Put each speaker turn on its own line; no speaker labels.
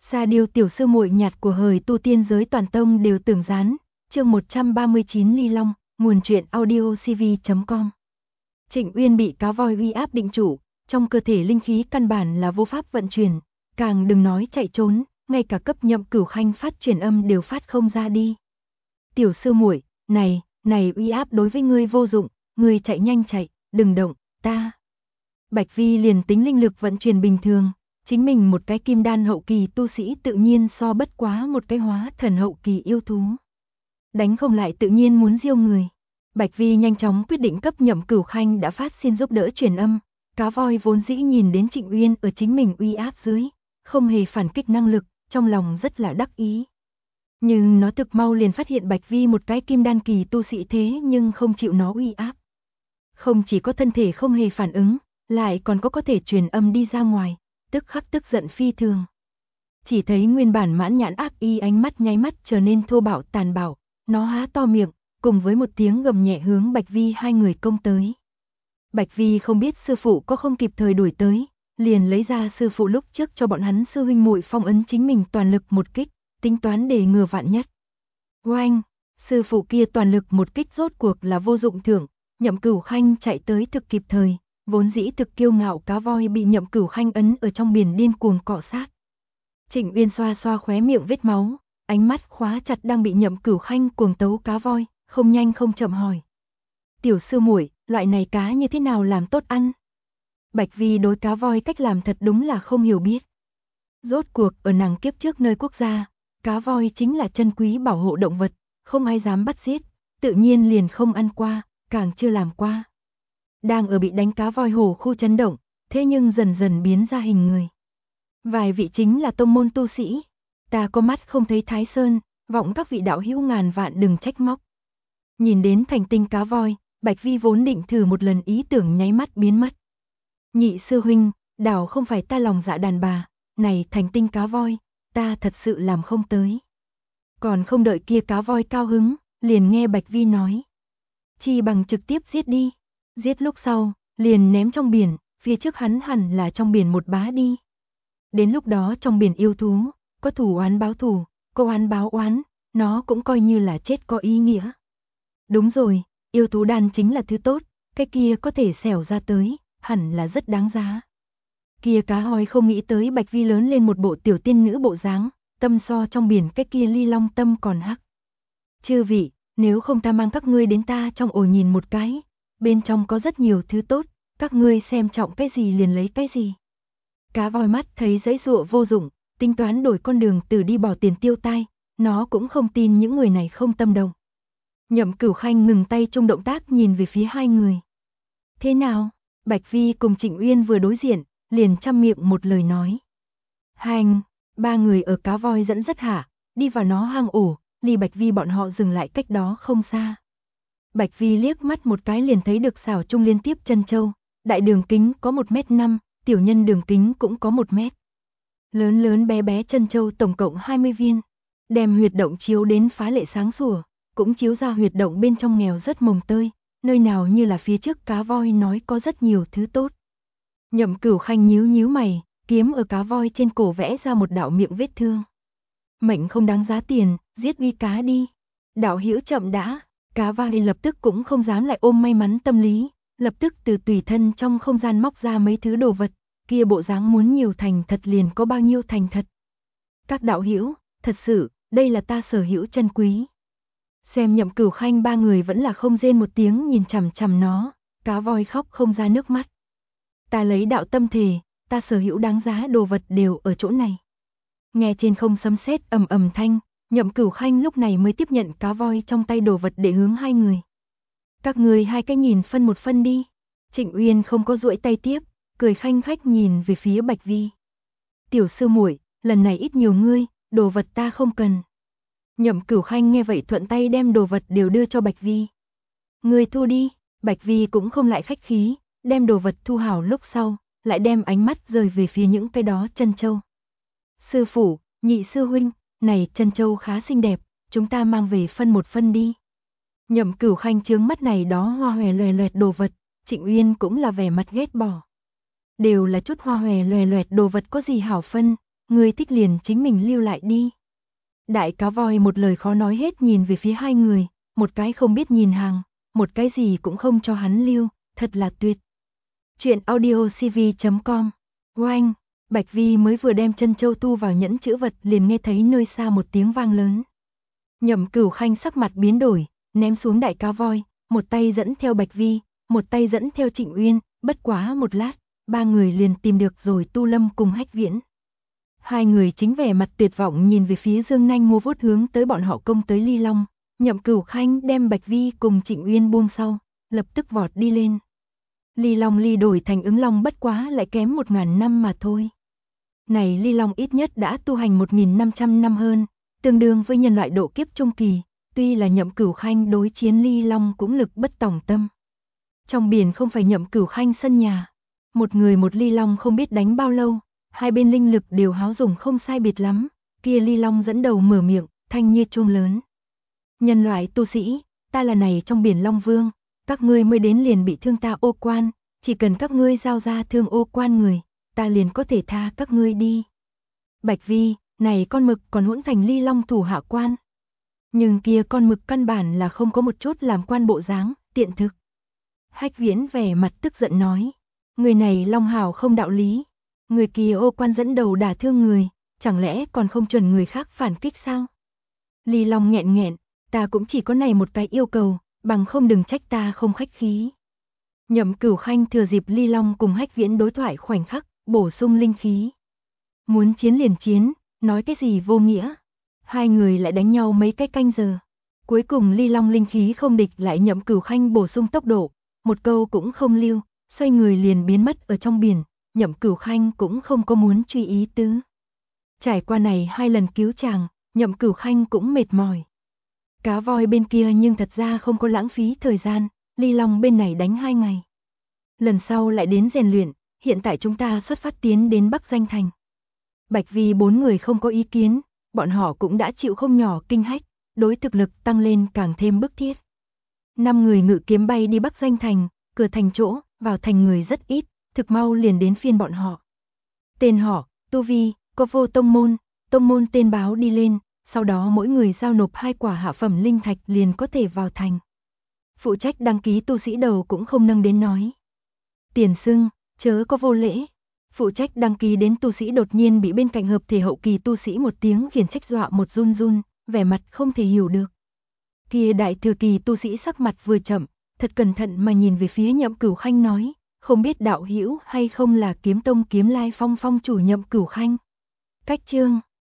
Sa Điêu tiểu sư muội nhạt của hời tu tiên giới toàn tông đều tưởng gián, chương 139 Ly Long, nguồn truyện audio cv.com. Trịnh Uyên bị cá voi uy áp định chủ, trong cơ thể linh khí căn bản là vô pháp vận chuyển, càng đừng nói chạy trốn, ngay cả cấp Nhậm Cửu Khanh phát truyền âm đều phát không ra đi. Tiểu sư muội, này uy áp đối với ngươi vô dụng, ngươi chạy nhanh chạy, đừng động, ta. Bạch Vi liền tính linh lực vận chuyển bình thường, chính mình một cái kim đan hậu kỳ tu sĩ tự nhiên so bất quá một cái hóa thần hậu kỳ yêu thú. Đánh không lại tự nhiên muốn diêu người. Bạch Vi nhanh chóng quyết định cấp Nhậm Cửu Khanh đã phát xin giúp đỡ truyền âm. Cá voi vốn dĩ nhìn đến Trịnh Uyên ở chính mình uy áp dưới, không hề phản kích năng lực, trong lòng rất là đắc ý. Nhưng nó thực mau liền phát hiện Bạch Vi một cái kim đan kỳ tu sĩ thế nhưng không chịu nó uy áp. Không chỉ có thân thể không hề phản ứng, lại còn có thể truyền âm đi ra ngoài, tức khắc tức giận phi thường. Chỉ thấy nguyên bản mãn nhãn ác y ánh mắt nháy mắt trở nên thô bạo tàn bạo, nó há to miệng, cùng với một tiếng gầm nhẹ hướng Bạch Vi hai người công tới. Bạch Vi không biết sư phụ có không kịp thời đuổi tới, liền lấy ra sư phụ lúc trước cho bọn hắn sư huynh muội phong ấn chính mình toàn lực một kích, tính toán để ngừa vạn nhất. Oanh, sư phụ kia toàn lực một kích rốt cuộc là vô dụng thưởng, Nhậm Cửu Khanh chạy tới thực kịp thời, vốn dĩ thực kiêu ngạo cá voi bị Nhậm Cửu Khanh ấn ở trong biển điên cuồng cọ sát. Trịnh Uyên xoa xoa khóe miệng vết máu, ánh mắt khóa chặt đang bị Nhậm Cửu Khanh cuồng tấu cá voi, không nhanh không chậm hỏi. Tiểu sư muội, loại này cá như thế nào làm tốt ăn? Bạch Vi đối cá voi cách làm thật đúng là không hiểu biết. Rốt cuộc ở nàng kiếp trước nơi quốc gia, cá voi chính là chân quý bảo hộ động vật, không ai dám bắt giết, tự nhiên liền không ăn qua, càng chưa làm qua. Đang ở bị đánh cá voi hổ khu chấn động, thế nhưng dần dần biến ra hình người. Vài vị chính là tông môn tu sĩ, ta có mắt không thấy Thái Sơn, vọng các vị đạo hữu ngàn vạn đừng trách móc. Nhìn đến thành tinh cá voi, Bạch Vi vốn định thử một lần ý tưởng nháy mắt biến mất. Nhị sư huynh, đảo không phải ta lòng dạ đàn bà, này thành tinh cá voi, ta thật sự làm không tới. Còn không đợi kia cá voi cao hứng, liền nghe Bạch Vi nói. Chi bằng trực tiếp giết đi, giết lúc sau, liền ném trong biển, phía trước hắn hẳn là trong biển một bá đi. Đến lúc đó trong biển yêu thú, có thủ oán báo thù, có oán báo oán, nó cũng coi như là chết có ý nghĩa. Đúng rồi, yêu thú đan chính là thứ tốt, cái kia có thể xẻo ra tới, hẳn là rất đáng giá. Kia cá hoi không nghĩ tới Bạch Vi lớn lên một bộ tiểu tiên nữ bộ dáng, tâm so trong biển cái kia ly long tâm còn hắc. Chư vị, nếu không ta mang các ngươi đến ta trong ổ nhìn một cái, bên trong có rất nhiều thứ tốt, các ngươi xem trọng cái gì liền lấy cái gì. Cá voi mắt thấy giấy dụa vô dụng, tính toán đổi con đường từ đi bỏ tiền tiêu tai, nó cũng không tin những người này không tâm động. Nhậm Cửu Khanh ngừng tay trong động tác nhìn về phía hai người. Thế nào? Bạch Vi cùng Trịnh Uyên vừa đối diện, liền chăm miệng một lời nói. Hành, ba người ở cá voi dẫn dắt hạ, đi vào nó hang ổ, ly Bạch Vi bọn họ dừng lại cách đó không xa. Bạch Vi liếc mắt một cái liền thấy được xảo trung liên tiếp chân châu, đại đường kính có 1m5, tiểu nhân đường kính cũng có 1 mét. Lớn lớn bé bé chân châu tổng cộng 20 viên, đem huyệt động chiếu đến phá lệ sáng sủa, cũng chiếu ra huyệt động bên trong nghèo rất mồng tơi, nơi nào như là phía trước cá voi nói có rất nhiều thứ tốt. Nhậm Cửu Khanh nhíu nhíu mày, kiếm ở cá voi trên cổ vẽ ra một đạo miệng vết thương. Mệnh không đáng giá tiền, giết uy cá đi. Đạo hữu chậm đã, cá voi lập tức cũng không dám lại ôm may mắn tâm lý, lập tức từ tùy thân trong không gian móc ra mấy thứ đồ vật, kia bộ dáng muốn nhiều thành thật liền có bao nhiêu thành thật. Các đạo hữu, thật sự, đây là ta sở hữu chân quý. Xem Nhậm Cửu Khanh ba người vẫn là không rên một tiếng nhìn chằm chằm nó, cá voi khóc không ra nước mắt. Ta lấy đạo tâm thề, ta sở hữu đáng giá đồ vật đều ở chỗ này. Nghe trên không sấm sét ầm ầm thanh, Nhậm Cửu Khanh lúc này mới tiếp nhận cá voi trong tay đồ vật để hướng hai người. Các người hai cái nhìn phân một phân đi. Trịnh Uyên không có duỗi tay tiếp, cười khanh khách nhìn về phía Bạch Vi. Tiểu sư muội, lần này ít nhiều ngươi, đồ vật ta không cần. Nhậm Cửu Khanh nghe vậy thuận tay đem đồ vật đều đưa cho Bạch Vi. Ngươi thu đi, Bạch Vi cũng không lại khách khí, đem đồ vật thu hảo lúc sau, lại đem ánh mắt rời về phía những cái đó chân châu. Sư phụ, nhị sư huynh, này chân châu khá xinh đẹp, chúng ta mang về phân một phân đi. Nhậm Cửu Khanh trướng mắt này đó hoa hòe loè loẹt đồ vật, Trịnh Uyên cũng là vẻ mặt ghét bỏ. Đều là chút hoa hòe loè loẹt đồ vật có gì hảo phân, Ngươi thích liền chính mình lưu lại đi. Đại cá voi một lời khó nói hết nhìn về phía hai người, một cái không biết nhìn hàng, một cái gì cũng không cho hắn lưu, thật là tuyệt. Chuyện audiocv.com. Oanh, Bạch Vi mới vừa đem chân châu tu vào nhẫn chữ vật liền nghe thấy nơi xa một tiếng vang lớn. Nhậm Cửu Khanh sắc mặt biến đổi, ném xuống đại cá voi, một tay dẫn theo Bạch Vi, một tay dẫn theo Trịnh Uyên, bất quá một lát, ba người liền tìm được rồi Tu Lâm cùng Hách Viễn. Hai người chính vẻ mặt tuyệt vọng nhìn về phía Dương Nanh Mô Vuốt hướng tới bọn họ công tới Ly Long. Nhậm Cửu Khanh đem Bạch Vi cùng Trịnh Uyên buông sau, lập tức vọt đi lên. Ly Long ly đổi thành ứng long bất quá lại kém 1000 năm mà thôi. Này Ly Long ít nhất đã tu hành 1500 năm hơn, tương đương với nhân loại độ kiếp trung kỳ, tuy là Nhậm Cửu Khanh đối chiến Ly Long cũng lực bất tòng tâm. Trong biển không phải Nhậm Cửu Khanh sân nhà, một người một Ly Long không biết đánh bao lâu, hai bên linh lực đều háo dùng không sai biệt lắm, kia Ly Long dẫn đầu mở miệng, thanh như chuông lớn. Nhân loại tu sĩ, ta là này trong biển Long Vương, các ngươi mới đến liền bị thương ta ô quan, chỉ cần các ngươi giao ra thương ô quan người, ta liền có thể tha các ngươi đi. Bạch Vi, này con mực còn hỗn thành Ly Long thủ hạ quan. Nhưng kia con mực căn bản là không có một chút làm quan bộ dáng, tiện thực. Hách Viễn vẻ mặt tức giận nói, người này Long hảo không đạo lý, người kia ô quan dẫn đầu đả thương người, chẳng lẽ còn không chuẩn người khác phản kích sao? Ly Long nghẹn nghẹn, ta cũng chỉ có này một cái yêu cầu, bằng không đừng trách ta không khách khí. Nhậm Cửu Khanh thừa dịp Ly Long cùng Hách Viễn đối thoại khoảnh khắc, bổ sung linh khí. Muốn chiến liền chiến, nói cái gì vô nghĩa. Hai người lại đánh nhau mấy cái canh giờ. Cuối cùng Ly Long linh khí không địch lại Nhậm Cửu Khanh bổ sung tốc độ, một câu cũng không lưu, xoay người liền biến mất ở trong biển, Nhậm Cửu Khanh cũng không có muốn truy ý tứ. Trải qua này hai lần cứu chàng, Nhậm Cửu Khanh cũng mệt mỏi. Cá voi bên kia nhưng thật ra không có lãng phí thời gian, Ly Long bên này đánh 2 ngày. Lần sau lại đến rèn luyện, hiện tại chúng ta xuất phát tiến đến Bắc Danh Thành. Bạch Vi 4 người không có ý kiến, bọn họ cũng đã chịu không nhỏ kinh hách, đối thực lực tăng lên càng thêm bức thiết. 5 người ngự kiếm bay đi Bắc Danh Thành, cửa thành chỗ, vào thành người rất ít, thực mau liền đến phiên bọn họ. Tên họ, tu vi, có vô tông môn tên báo đi lên, sau đó mỗi người giao nộp 2 quả hạ phẩm linh thạch liền có thể vào thành. Phụ trách đăng ký tu sĩ đầu cũng không nâng đến nói. Tiền xưng, chớ có vô lễ. Phụ trách đăng ký đến tu sĩ đột nhiên bị bên cạnh hợp thể hậu kỳ tu sĩ một tiếng khiển trách dọa một run run, vẻ mặt không thể hiểu được. Kia đại thừa kỳ tu sĩ sắc mặt vừa chậm, thật cẩn thận mà nhìn về phía Nhậm Cửu Khanh nói, không biết đạo hữu hay không là Kiếm Tông Kiếm Lai Phong phong chủ Nhậm Cửu Khanh. Cách chương